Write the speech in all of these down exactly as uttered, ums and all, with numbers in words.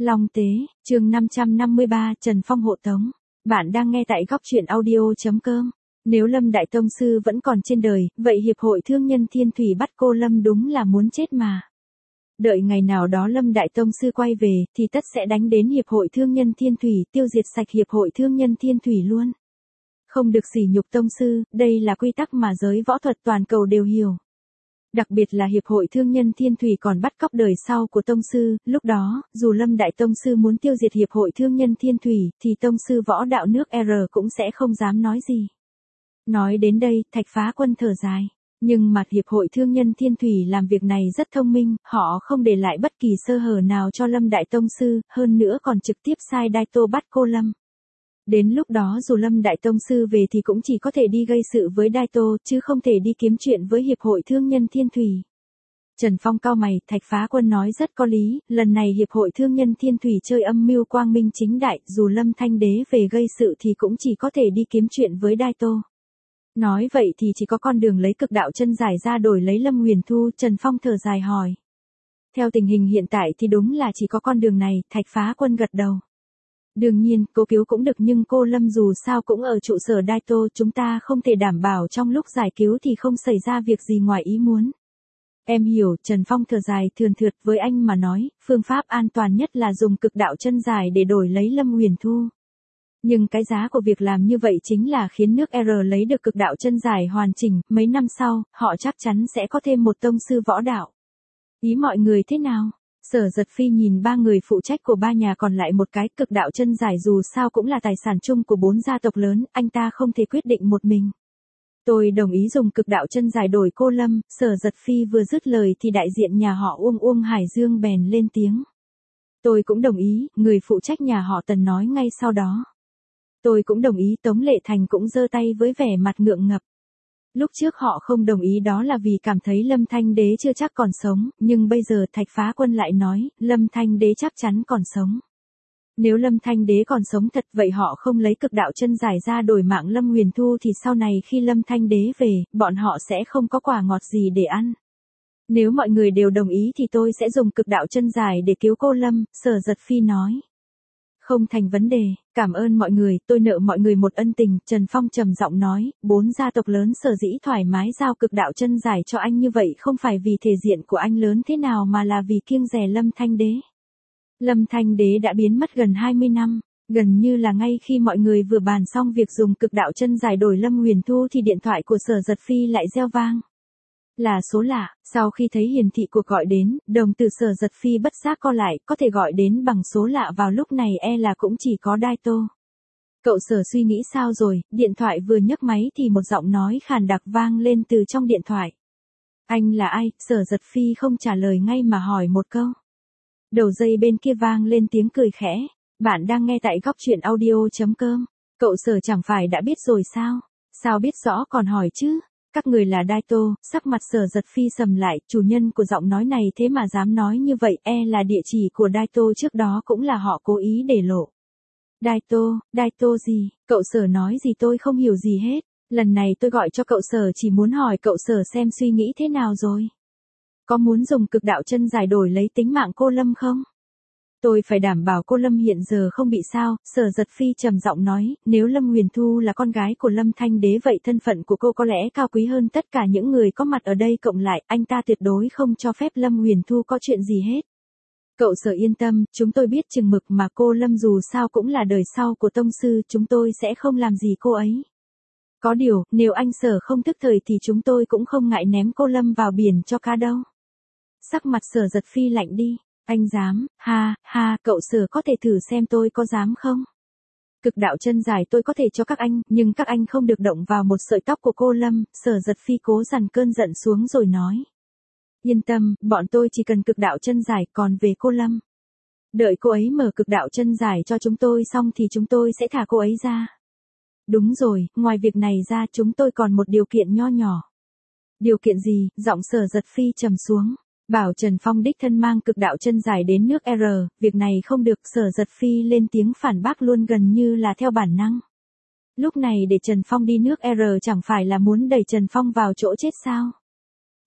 Long Tế, chương năm trăm năm mươi ba, Trần Phong hộ tống. Bạn đang nghe tại góc truyện audio.com. Nếu Lâm Đại Tông Sư vẫn còn trên đời, vậy Hiệp hội Thương nhân Thiên Thủy bắt cô Lâm đúng là muốn chết mà. Đợi ngày nào đó Lâm Đại Tông Sư quay về, thì tất sẽ đánh đến Hiệp hội Thương nhân Thiên Thủy, tiêu diệt sạch Hiệp hội Thương nhân Thiên Thủy luôn. Không được sỉ nhục Tông Sư, đây là quy tắc mà giới võ thuật toàn cầu đều hiểu. Đặc biệt là Hiệp hội Thương nhân Thiên Thủy còn bắt cóc đời sau của Tông Sư, lúc đó, dù Lâm Đại Tông Sư muốn tiêu diệt Hiệp hội Thương nhân Thiên Thủy, thì Tông Sư võ đạo nước R cũng sẽ không dám nói gì. Nói đến đây, Thạch Phá Quân thở dài. Nhưng mặt Hiệp hội Thương nhân Thiên Thủy làm việc này rất thông minh, họ không để lại bất kỳ sơ hở nào cho Lâm Đại Tông Sư, hơn nữa còn trực tiếp sai Đai Tô bắt cô Lâm. Đến lúc đó dù Lâm Đại Tông Sư về thì cũng chỉ có thể đi gây sự với Đai Tô, chứ không thể đi kiếm chuyện với Hiệp hội Thương nhân Thiên Thủy. Trần Phong cau mày, Thạch Phá Quân nói rất có lý, lần này Hiệp hội Thương nhân Thiên Thủy chơi âm mưu quang minh chính đại, dù Lâm Thanh Đế về gây sự thì cũng chỉ có thể đi kiếm chuyện với Đai Tô. Nói vậy thì chỉ có con đường lấy cực đạo chân giải ra đổi lấy Lâm Huyền Thu, Trần Phong thở dài hỏi. Theo tình hình hiện tại thì đúng là chỉ có con đường này, Thạch Phá Quân gật đầu. Đương nhiên, cô cứu cũng được nhưng cô Lâm dù sao cũng ở trụ sở Đai Tô, chúng ta không thể đảm bảo trong lúc giải cứu thì không xảy ra việc gì ngoài ý muốn. Em hiểu, Trần Phong thở dài thườn thượt, với anh mà nói, phương pháp an toàn nhất là dùng cực đạo chân giải để đổi lấy Lâm Huyền Thu. Nhưng cái giá của việc làm như vậy chính là khiến nước R lấy được cực đạo chân giải hoàn chỉnh, mấy năm sau, họ chắc chắn sẽ có thêm một tông sư võ đạo. Ý mọi người thế nào? Sở Giật Phi nhìn ba người phụ trách của ba nhà còn lại một cái, cực đạo chân giải dù sao cũng là tài sản chung của bốn gia tộc lớn, anh ta không thể quyết định một mình. Tôi đồng ý dùng cực đạo chân giải đổi cô Lâm. Sở Giật Phi vừa dứt lời thì đại diện nhà họ Uông Uông Hải Dương bèn lên tiếng. Tôi cũng đồng ý, người phụ trách nhà họ Tần nói ngay sau đó. Tôi cũng đồng ý, Tống Lệ Thành cũng giơ tay với vẻ mặt ngượng ngập. Lúc trước họ không đồng ý đó là vì cảm thấy Lâm Thanh Đế chưa chắc còn sống, nhưng bây giờ Thạch Phá Quân lại nói, Lâm Thanh Đế chắc chắn còn sống. Nếu Lâm Thanh Đế còn sống thật vậy họ không lấy cực đạo chân giải ra đổi mạng Lâm Huyền Thu thì sau này khi Lâm Thanh Đế về, bọn họ sẽ không có quả ngọt gì để ăn. Nếu mọi người đều đồng ý thì tôi sẽ dùng cực đạo chân giải để cứu cô Lâm, Sở Giật Phi nói. Không thành vấn đề, cảm ơn mọi người, tôi nợ mọi người một ân tình, Trần Phong trầm giọng nói, bốn gia tộc lớn sở dĩ thoải mái giao cực đạo chân giải cho anh như vậy không phải vì thể diện của anh lớn thế nào mà là vì kiêng dè Lâm Thanh Đế. Lâm Thanh Đế đã biến mất gần hai mươi năm, gần như là ngay khi mọi người vừa bàn xong việc dùng cực đạo chân giải đổi Lâm Huyền Thu thì điện thoại của Sở Giật Phi lại reo vang. Là số lạ, sau khi thấy hiển thị cuộc gọi đến, đồng tử Sở Giật Phi bất giác co lại, có thể gọi đến bằng số lạ vào lúc này e là cũng chỉ có Đai Tô. Cậu Sở suy nghĩ sao rồi, điện thoại vừa nhấc máy thì một giọng nói khàn đặc vang lên từ trong điện thoại. Anh là ai? Sở Giật Phi không trả lời ngay mà hỏi một câu. Đầu dây bên kia vang lên tiếng cười khẽ, bạn đang nghe tại góc truyện audio.com, cậu Sở chẳng phải đã biết rồi sao? Sao biết rõ còn hỏi chứ? Các người là Đai Tô, sắc mặt Sở Giật Phi sầm lại, chủ nhân của giọng nói này thế mà dám nói như vậy, e là địa chỉ của Đai Tô trước đó cũng là họ cố ý để lộ. Đai Tô, Đai Tô gì, cậu Sở nói gì tôi không hiểu gì hết, lần này tôi gọi cho cậu Sở chỉ muốn hỏi cậu Sở xem suy nghĩ thế nào rồi. Có muốn dùng cực đạo chân giải đổi lấy tính mạng cô Lâm không? Tôi phải đảm bảo cô Lâm hiện giờ không bị sao, Sở Giật Phi trầm giọng nói, nếu Lâm Huyền Thu là con gái của Lâm Thanh Đế vậy thân phận của cô có lẽ cao quý hơn tất cả những người có mặt ở đây cộng lại, anh ta tuyệt đối không cho phép Lâm Huyền Thu có chuyện gì hết. Cậu Sở yên tâm, chúng tôi biết chừng mực mà cô Lâm dù sao cũng là đời sau của Tông Sư, chúng tôi sẽ không làm gì cô ấy. Có điều, nếu anh Sở không thức thời thì chúng tôi cũng không ngại ném cô Lâm vào biển cho cá đâu. Sắc mặt Sở Giật Phi lạnh đi. Anh dám, ha, ha, cậu Sở có thể thử xem tôi có dám không? Cực đạo chân giải tôi có thể cho các anh, nhưng các anh không được động vào một sợi tóc của cô Lâm, Sở Giật Phi cố dằn cơn giận xuống rồi nói. Yên tâm, bọn tôi chỉ cần cực đạo chân giải, còn về cô Lâm. Đợi cô ấy mở cực đạo chân giải cho chúng tôi xong thì chúng tôi sẽ thả cô ấy ra. Đúng rồi, ngoài việc này ra chúng tôi còn một điều kiện nho nhỏ. Điều kiện gì? Giọng Sở Giật Phi trầm xuống. Bảo Trần Phong đích thân mang cực đạo chân giải đến nước R, việc này không được, Sở Giật Phi lên tiếng phản bác luôn gần như là theo bản năng. Lúc này để Trần Phong đi nước R chẳng phải là muốn đẩy Trần Phong vào chỗ chết sao?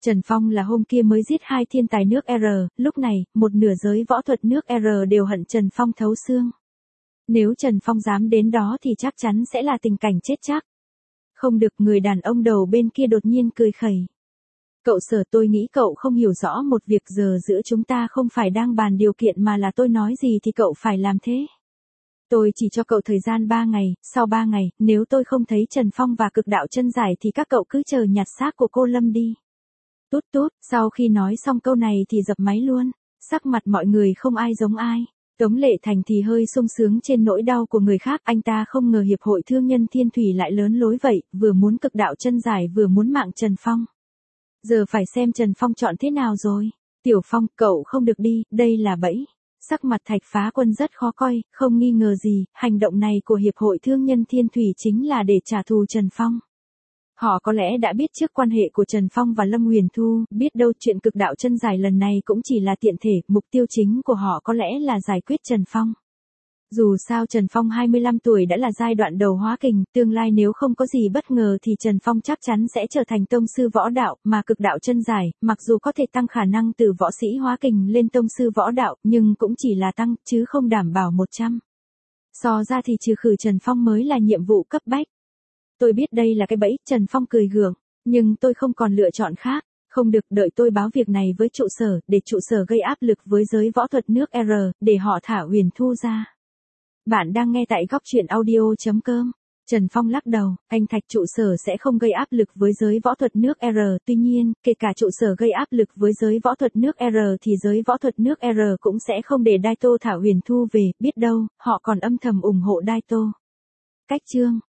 Trần Phong là hôm kia mới giết hai thiên tài nước R, lúc này, một nửa giới võ thuật nước R đều hận Trần Phong thấu xương. Nếu Trần Phong dám đến đó thì chắc chắn sẽ là tình cảnh chết chắc. Không được, người đàn ông đầu bên kia đột nhiên cười khẩy. Cậu Sở, tôi nghĩ cậu không hiểu rõ một việc, giờ giữa chúng ta không phải đang bàn điều kiện mà là tôi nói gì thì cậu phải làm thế. Tôi chỉ cho cậu thời gian ba ngày, sau ba ngày, nếu tôi không thấy Trần Phong và cực đạo chân giải thì các cậu cứ chờ nhặt xác của cô Lâm đi. Tút tút, sau khi nói xong câu này thì dập máy luôn, sắc mặt mọi người không ai giống ai. Tống Lệ Thành thì hơi sung sướng trên nỗi đau của người khác, anh ta không ngờ Hiệp hội Thương nhân Thiên Thủy lại lớn lối vậy, vừa muốn cực đạo chân giải vừa muốn mạng Trần Phong. Giờ phải xem Trần Phong chọn thế nào rồi. Tiểu Phong, cậu không được đi, đây là bẫy. Sắc mặt Thạch Phá Quân rất khó coi, không nghi ngờ gì, hành động này của Hiệp hội Thương nhân Thiên Thủy chính là để trả thù Trần Phong. Họ có lẽ đã biết trước quan hệ của Trần Phong và Lâm Huyền Thu, biết đâu chuyện cực đạo chân giải lần này cũng chỉ là tiện thể, mục tiêu chính của họ có lẽ là giải quyết Trần Phong. Dù sao Trần Phong hai mươi lăm tuổi đã là giai đoạn đầu hóa kình, tương lai nếu không có gì bất ngờ thì Trần Phong chắc chắn sẽ trở thành tông sư võ đạo, mà cực đạo chân giải, mặc dù có thể tăng khả năng từ võ sĩ hóa kình lên tông sư võ đạo, nhưng cũng chỉ là tăng, chứ không đảm bảo một trăm. So ra thì trừ khử Trần Phong mới là nhiệm vụ cấp bách. Tôi biết đây là cái bẫy, Trần Phong cười gượng, nhưng tôi không còn lựa chọn khác. Không được, đợi tôi báo việc này với trụ sở, để trụ sở gây áp lực với giới võ thuật nước R, để họ thả Huyền Thu ra. Bạn đang nghe tại góc truyện audio chấm com. Trần Phong lắc đầu, anh Thạch, trụ sở sẽ không gây áp lực với giới võ thuật nước R, tuy nhiên, kể cả trụ sở gây áp lực với giới võ thuật nước R thì giới võ thuật nước R cũng sẽ không để Daito thả Huyền Thu về, biết đâu, họ còn âm thầm ủng hộ Daito. Cách chương